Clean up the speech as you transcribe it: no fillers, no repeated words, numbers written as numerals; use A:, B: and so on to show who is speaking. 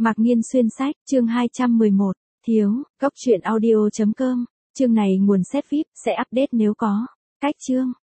A: Mạc Nghiên xuyên sách, chương 211, thiếu, góc truyện audio.com, chương này nguồn set VIP, sẽ update nếu có. Cách chương.